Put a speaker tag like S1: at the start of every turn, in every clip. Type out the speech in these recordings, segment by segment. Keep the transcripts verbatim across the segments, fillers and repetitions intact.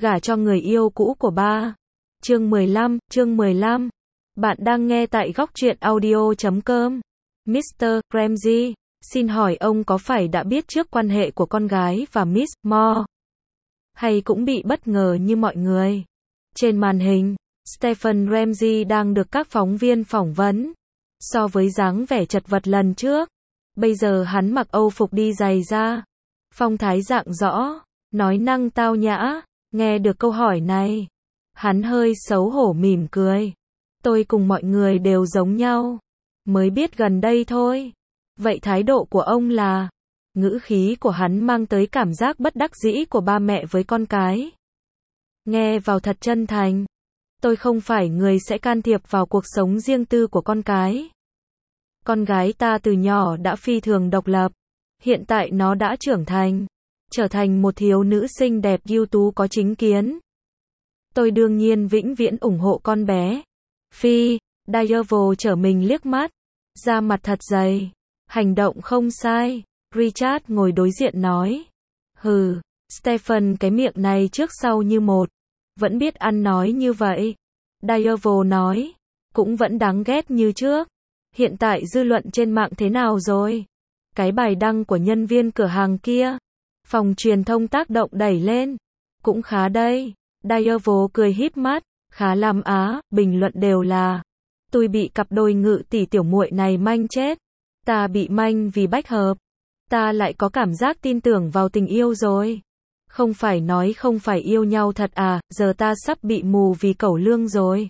S1: gả cho người yêu cũ của ba. Chương mười lăm, chương mười lăm. Bạn đang nghe tại góc truyện audio chấm com. mít tơ Ramsey, xin hỏi ông có phải đã biết trước quan hệ của con gái và Miss Moore? Hay cũng bị bất ngờ như mọi người? Trên màn hình, Stephen Ramsey đang được các phóng viên phỏng vấn. So với dáng vẻ chật vật lần trước, bây giờ hắn mặc âu phục đi giày da. Phong thái rạng rõ, nói năng tao nhã. Nghe được câu hỏi này, hắn hơi xấu hổ mỉm cười. Tôi cùng mọi người đều giống nhau. Mới biết gần đây thôi. Vậy thái độ của ông là? Ngữ khí của hắn mang tới cảm giác bất đắc dĩ của ba mẹ với con cái. Nghe vào thật chân thành. Tôi không phải người sẽ can thiệp vào cuộc sống riêng tư của con cái. Con gái ta từ nhỏ đã phi thường độc lập. Hiện tại nó đã trưởng thành, trở thành một thiếu nữ xinh đẹp ưu tú có chính kiến. Tôi đương nhiên vĩnh viễn ủng hộ con bé. Phi, Diavol trở mình liếc mắt, da mặt thật dày, hành động không sai. Richard ngồi đối diện nói. Hừ, Stephen cái miệng này trước sau như một, vẫn biết ăn nói như vậy. Diavol nói, cũng vẫn đáng ghét như trước. Hiện tại dư luận trên mạng thế nào rồi? Cái bài đăng của nhân viên cửa hàng kia, phòng truyền thông tác động đẩy lên, cũng khá đây. Diavol cười híp mắt, khá lắm á, bình luận đều là, tôi bị cặp đôi ngự tỷ tiểu muội này manh chết. Ta bị manh vì bách hợp. Ta lại có cảm giác tin tưởng vào tình yêu rồi. Không phải nói không phải yêu nhau thật à, giờ ta sắp bị mù vì cẩu lương rồi.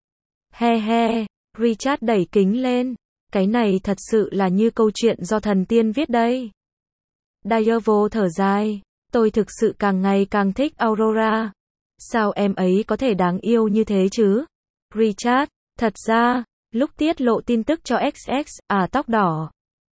S1: He he, Richard đẩy kính lên. Cái này thật sự là như câu chuyện do thần tiên viết đây. Diavol thở dài. Tôi thực sự càng ngày càng thích Aurora. Sao em ấy có thể đáng yêu như thế chứ? Richard, thật ra, lúc tiết lộ tin tức cho ích ích, à tóc đỏ.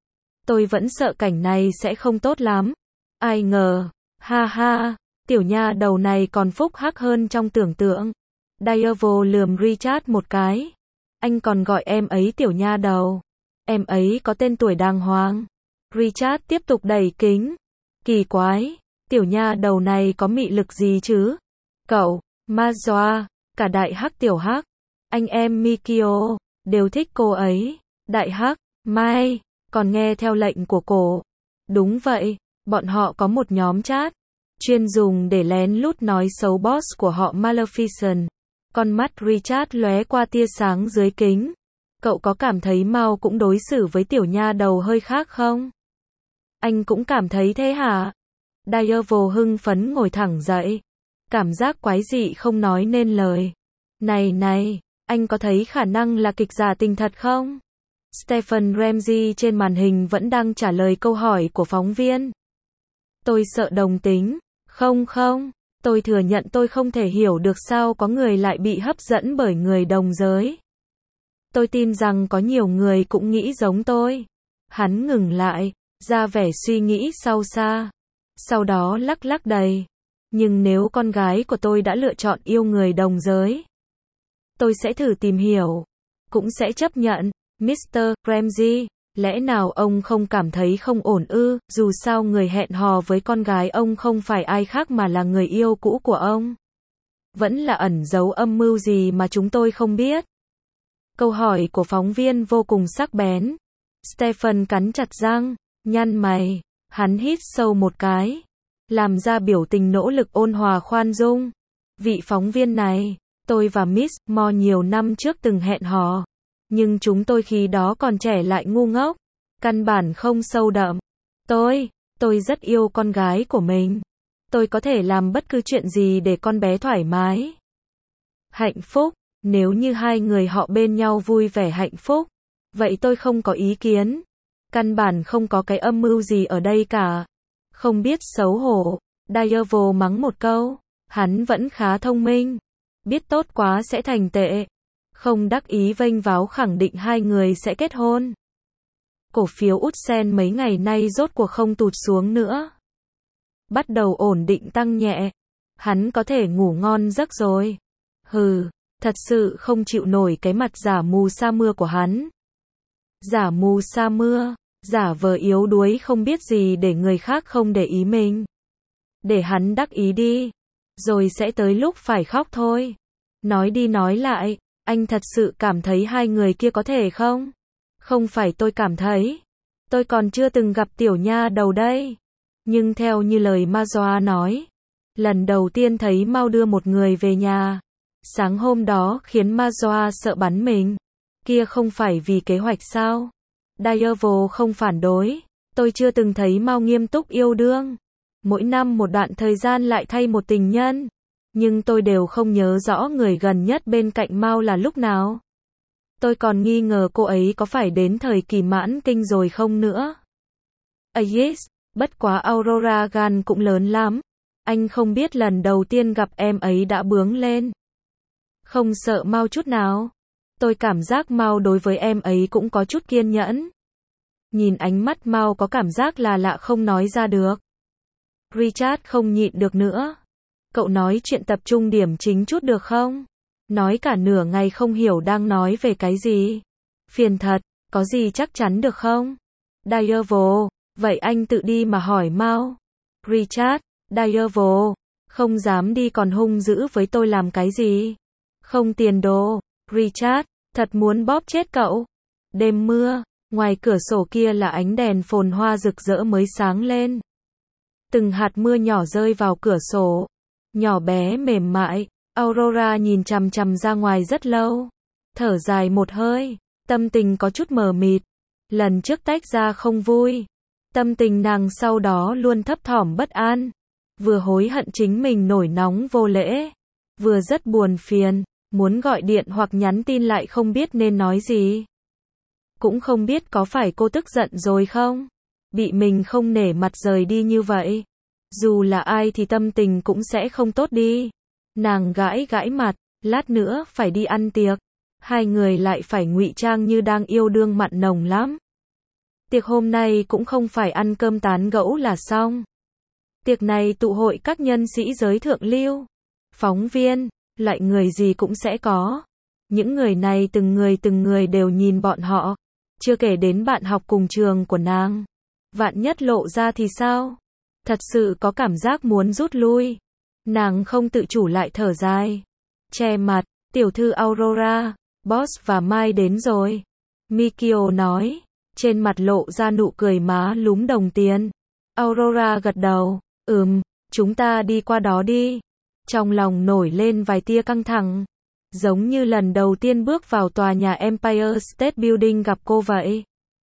S1: Tôi vẫn sợ cảnh này sẽ không tốt lắm. Ai ngờ, ha ha, tiểu nha đầu này còn phúc hắc hơn trong tưởng tượng. Diavol lườm Richard một cái. Anh còn gọi em ấy tiểu nha đầu. Em ấy có tên tuổi đàng hoàng. Richard tiếp tục đẩy kính. Kỳ quái, tiểu nha đầu này có mị lực gì chứ? Cậu, Mazoa, cả đại hắc tiểu hắc, anh em Mikio, đều thích cô ấy. Đại hắc, Mai, còn nghe theo lệnh của cổ. Đúng vậy, bọn họ có một nhóm chat, chuyên dùng để lén lút nói xấu boss của họ Maleficent. Con mắt Richard lóe qua tia sáng dưới kính. Cậu có cảm thấy Mao cũng đối xử với tiểu nha đầu hơi khác không? Anh cũng cảm thấy thế hả? Diavol hưng phấn ngồi thẳng dậy. Cảm giác quái dị không nói nên lời. Này này, anh có thấy khả năng là kịch giả tình thật không? Stephen Ramsey trên màn hình vẫn đang trả lời câu hỏi của phóng viên. Tôi sợ đồng tính. Không không, tôi thừa nhận tôi không thể hiểu được sao có người lại bị hấp dẫn bởi người đồng giới. Tôi tin rằng có nhiều người cũng nghĩ giống tôi. Hắn ngừng lại, ra vẻ suy nghĩ sâu xa. Sau đó lắc lắc đầy. Nhưng nếu con gái của tôi đã lựa chọn yêu người đồng giới, tôi sẽ thử tìm hiểu. Cũng sẽ chấp nhận. mít tơ Ramsey, lẽ nào ông không cảm thấy không ổn ư? Dù sao người hẹn hò với con gái ông không phải ai khác mà là người yêu cũ của ông. Vẫn là ẩn giấu âm mưu gì mà chúng tôi không biết? Câu hỏi của phóng viên vô cùng sắc bén. Stephen cắn chặt răng, nhăn mày. Hắn hít sâu một cái, làm ra biểu tình nỗ lực ôn hòa khoan dung. Vị phóng viên này, tôi và Miss Moore nhiều năm trước từng hẹn hò. Nhưng chúng tôi khi đó còn trẻ lại ngu ngốc. Căn bản không sâu đậm. Tôi, tôi rất yêu con gái của mình. Tôi có thể làm bất cứ chuyện gì để con bé thoải mái. Hạnh phúc, nếu như hai người họ bên nhau vui vẻ hạnh phúc, vậy tôi không có ý kiến. Căn bản không có cái âm mưu gì ở đây cả. Không biết xấu hổ, Diavol mắng một câu. Hắn vẫn khá thông minh. Biết tốt quá sẽ thành tệ. Không đắc ý vênh váo khẳng định hai người sẽ kết hôn. Cổ phiếu Utsen mấy ngày nay rốt cuộc không tụt xuống nữa. Bắt đầu ổn định tăng nhẹ. Hắn có thể ngủ ngon giấc rồi. Hừ, thật sự không chịu nổi cái mặt giả mù sa mưa của hắn. Giả mù sa mưa, giả vờ yếu đuối không biết gì để người khác không để ý mình. Để hắn đắc ý đi. rồi sẽ tới lúc phải khóc thôi. Nói đi nói lại, anh thật sự cảm thấy hai người kia có thể không? Không phải tôi cảm thấy. Tôi còn chưa từng gặp tiểu nha đầu đây. Nhưng theo như lời Majoa nói, lần đầu tiên thấy Mao đưa một người về nhà, sáng hôm đó khiến Majoa sợ bắn mình. Kia không phải vì kế hoạch sao? Diavo không phản đối. Tôi chưa từng thấy Mao nghiêm túc yêu đương. Mỗi năm một đoạn thời gian lại thay một tình nhân. Nhưng tôi đều không nhớ rõ người gần nhất bên cạnh Mao là lúc nào. Tôi còn nghi ngờ cô ấy có phải đến thời kỳ mãn kinh rồi không nữa. Yes, bất quá Aurora gan cũng lớn lắm. Anh không biết lần đầu tiên gặp em ấy đã bướng lên. Không sợ Mao chút nào. Tôi cảm giác Mao đối với em ấy cũng có chút kiên nhẫn. Nhìn ánh mắt Mao có cảm giác là lạ không nói ra được. Richard không nhịn được nữa. Cậu nói chuyện tập trung điểm chính chút được không? Nói cả nửa ngày không hiểu đang nói về cái gì. Phiền thật, có gì chắc chắn được không? Diavo, vậy anh tự đi mà hỏi Mao. Richard, Diavo, không dám đi còn hung dữ với tôi làm cái gì? Không tiền đồ. Richard, thật muốn bóp chết cậu. Đêm mưa, ngoài cửa sổ kia là ánh đèn phồn hoa rực rỡ mới sáng lên. Từng hạt mưa nhỏ rơi vào cửa sổ. Nhỏ bé mềm mại. Aurora nhìn chằm chằm ra ngoài rất lâu. Thở dài một hơi. Tâm tình có chút mờ mịt. Lần trước tách ra không vui. Tâm tình nàng sau đó luôn thấp thỏm bất an. Vừa hối hận chính mình nổi nóng vô lễ. Vừa rất buồn phiền. Muốn gọi điện hoặc nhắn tin lại không biết nên nói gì. Cũng không biết có phải cô tức giận rồi không? Bị mình không nể mặt rời đi như vậy. Dù là ai thì tâm tình cũng sẽ không tốt đi. Nàng gãi gãi mặt, lát nữa phải đi ăn tiệc. Hai người lại phải ngụy trang như đang yêu đương mặn nồng lắm. Tiệc hôm nay cũng không phải ăn cơm tán gẫu là xong. Tiệc này tụ hội các nhân sĩ giới thượng lưu, phóng viên, loại người gì cũng sẽ có. Những người này từng người từng người đều nhìn bọn họ. Chưa kể đến bạn học cùng trường của nàng. Vạn nhất lộ ra thì sao? Thật sự có cảm giác muốn rút lui. Nàng không tự chủ lại thở dài. Che mặt, tiểu thư Aurora, Boss và Mai đến rồi. Mikio nói, trên mặt lộ ra nụ cười má lúm đồng tiền. Aurora gật đầu, ừm, chúng ta đi qua đó đi. Trong lòng nổi lên vài tia căng thẳng. Giống như lần đầu tiên bước vào tòa nhà Empire State Building gặp cô vậy.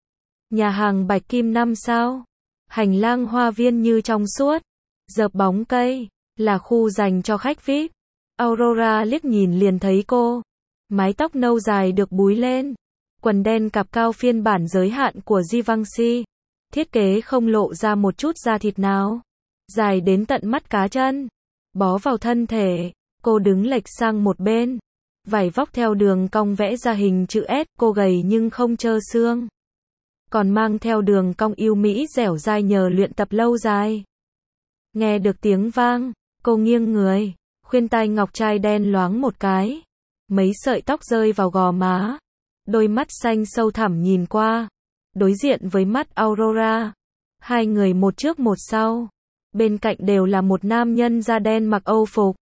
S1: Nhà hàng Bạch Kim năm sao. Hành lang hoa viên như trong suốt. Dợp bóng cây. Là khu dành cho khách vi ai pi. Aurora liếc nhìn liền thấy cô. Mái tóc nâu dài được búi lên. Quần đen cạp cao phiên bản giới hạn của Givenchy. Thiết kế không lộ ra một chút da thịt nào. Dài đến tận mắt cá chân. Bó vào thân thể. Cô đứng lệch sang một bên. Vải vóc theo đường cong vẽ ra hình chữ S. Cô gầy nhưng không trơ xương. Còn mang theo đường cong yêu mỹ dẻo dai nhờ luyện tập lâu dài. Nghe được tiếng vang. Cô nghiêng người. Khuyên tai ngọc trai đen loáng một cái. Mấy sợi tóc rơi vào gò má. Đôi mắt xanh sâu thẳm nhìn qua. Đối diện với mắt Aurora. Hai người một trước một sau. Bên cạnh đều là một nam nhân da đen mặc Âu phục.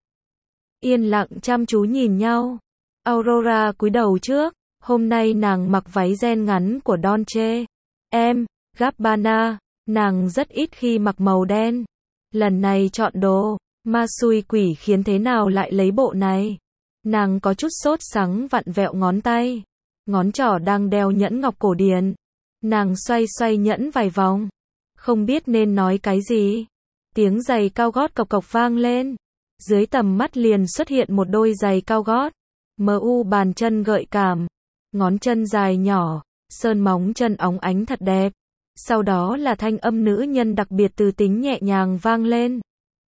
S1: Yên lặng chăm chú nhìn nhau. Aurora cúi đầu trước. Hôm nay nàng mặc váy ren ngắn của Dolce and Gabbana. Nàng rất ít khi mặc màu đen. Lần này chọn đồ. Ma xui quỷ khiến thế nào lại lấy bộ này. Nàng có chút sốt sắng vặn vẹo ngón tay. Ngón trỏ đang đeo nhẫn ngọc cổ điển. Nàng xoay xoay nhẫn vài vòng. Không biết nên nói cái gì. Tiếng giày cao gót cộc cộc vang lên. Dưới tầm mắt liền xuất hiện một đôi giày cao gót. Mờ u bàn chân gợi cảm. Ngón chân dài nhỏ. Sơn móng chân óng ánh thật đẹp. Sau đó là thanh âm nữ nhân đặc biệt từ tính nhẹ nhàng vang lên.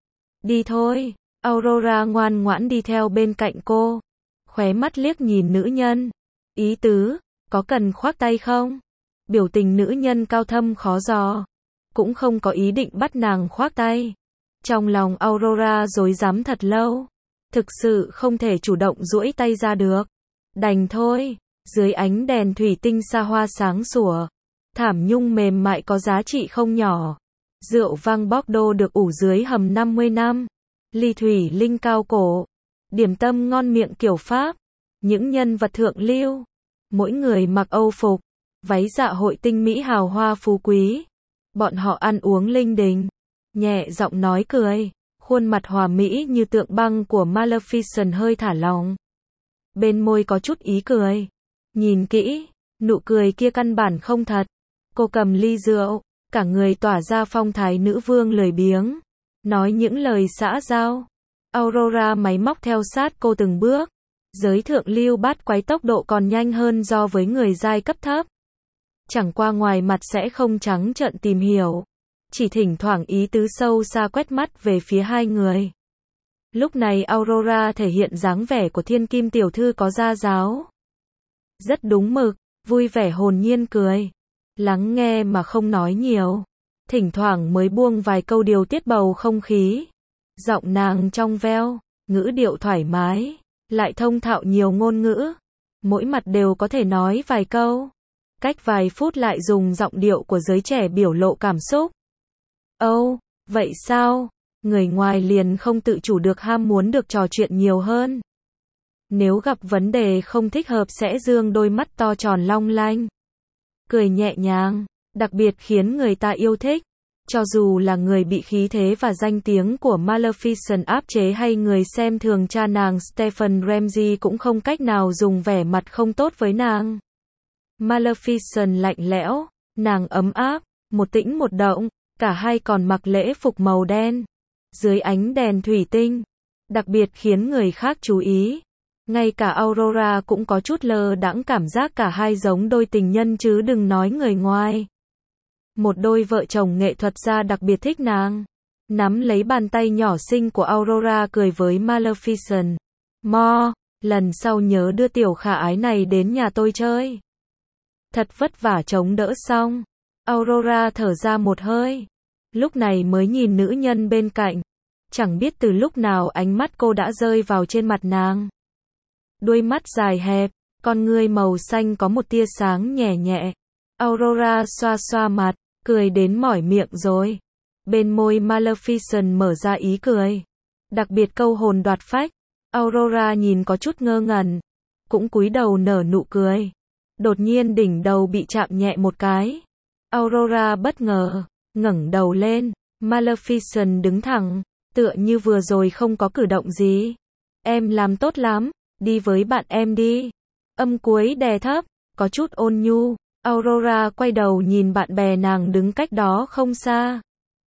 S1: Đi thôi. Aurora ngoan ngoãn đi theo bên cạnh cô. Khóe mắt liếc nhìn nữ nhân. Ý tứ, có cần khoác tay không? Biểu tình nữ nhân cao thâm khó dò. Cũng không có ý định bắt nàng khoác tay. Trong lòng Aurora rối rắm thật lâu. Thực sự không thể chủ động duỗi tay ra được. Đành thôi. Dưới ánh đèn thủy tinh xa hoa sáng sủa. Thảm nhung mềm mại có giá trị không nhỏ. Rượu vang Bordeaux được ủ dưới hầm năm mươi năm. ly thủy linh cao cổ, điểm tâm ngon miệng kiểu Pháp, những nhân vật thượng lưu, mỗi người mặc Âu phục, váy dạ hội tinh mỹ hào hoa phú quý. Bọn họ ăn uống linh đình, nhẹ giọng nói cười, khuôn mặt hòa mỹ như tượng băng của Maleficent hơi thả lỏng. Bên môi có chút ý cười. Nhìn kỹ, nụ cười kia căn bản không thật. Cô cầm ly rượu, cả người tỏa ra phong thái nữ vương lười biếng, nói những lời xã giao. Aurora máy móc theo sát cô từng bước. Giới thượng lưu bát quái tốc độ còn nhanh hơn so với người giai cấp thấp. Chẳng qua ngoài mặt sẽ không trắng trợn tìm hiểu, chỉ thỉnh thoảng ý tứ sâu xa quét mắt về phía hai người. Lúc này Aurora thể hiện dáng vẻ của thiên kim tiểu thư có gia giáo. Rất đúng mực, vui vẻ hồn nhiên cười. Lắng nghe mà không nói nhiều. Thỉnh thoảng mới buông vài câu điều tiết bầu không khí. Giọng nàng trong veo, ngữ điệu thoải mái, lại thông thạo nhiều ngôn ngữ. Mỗi mặt đều có thể nói vài câu. Cách vài phút lại dùng giọng điệu của giới trẻ biểu lộ cảm xúc. Âu, oh, vậy sao? Người ngoài liền không tự chủ được ham muốn được trò chuyện nhiều hơn. Nếu gặp vấn đề không thích hợp sẽ dương đôi mắt to tròn long lanh. Cười nhẹ nhàng, đặc biệt khiến người ta yêu thích. Cho dù là người bị khí thế và danh tiếng của Maleficent áp chế hay người xem thường cha nàng Stephen Ramsay cũng không cách nào dùng vẻ mặt không tốt với nàng. Maleficent lạnh lẽo, nàng ấm áp, một tĩnh một động, cả hai còn mặc lễ phục màu đen. Dưới ánh đèn thủy tinh, đặc biệt khiến người khác chú ý. Ngay cả Aurora cũng có chút lơ đãng cảm giác cả hai giống đôi tình nhân chứ đừng nói người ngoài. Một đôi vợ chồng nghệ thuật gia đặc biệt thích nàng. Nắm lấy bàn tay nhỏ xinh của Aurora cười với Maleficent. Mo, lần sau nhớ đưa tiểu khả ái này đến nhà tôi chơi. Thật vất vả chống đỡ xong. Aurora thở ra một hơi. Lúc này mới nhìn nữ nhân bên cạnh. Chẳng biết từ lúc nào ánh mắt cô đã rơi vào trên mặt nàng. Đuôi mắt dài hẹp, con ngươi màu xanh có một tia sáng nhẹ nhẹ. Aurora xoa xoa mặt, cười đến mỏi miệng rồi. Bên môi Maleficent mở ra ý cười. Đặc biệt câu hồn đoạt phách. Aurora nhìn có chút ngơ ngẩn. Cũng cúi đầu nở nụ cười. Đột nhiên đỉnh đầu bị chạm nhẹ một cái. Aurora bất ngờ, ngẩng đầu lên. Maleficent đứng thẳng, tựa như vừa rồi không có cử động gì. Em làm tốt lắm, đi với bạn em đi. Âm cuối đè thấp, có chút ôn nhu. Aurora quay đầu nhìn bạn bè nàng đứng cách đó không xa.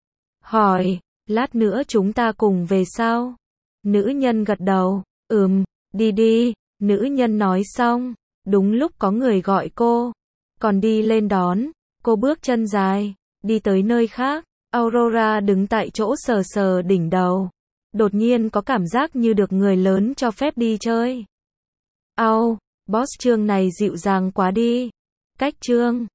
S1: Hỏi, lát nữa chúng ta cùng về sao? Nữ nhân gật đầu, ừm, đi đi. Nữ nhân nói xong, đúng lúc có người gọi cô. Còn đi lên đón, cô bước chân dài, đi tới nơi khác. Aurora đứng tại chỗ sờ sờ đỉnh đầu. Đột nhiên có cảm giác như được người lớn cho phép đi chơi. Au, boss chương này dịu dàng quá đi. Cách chương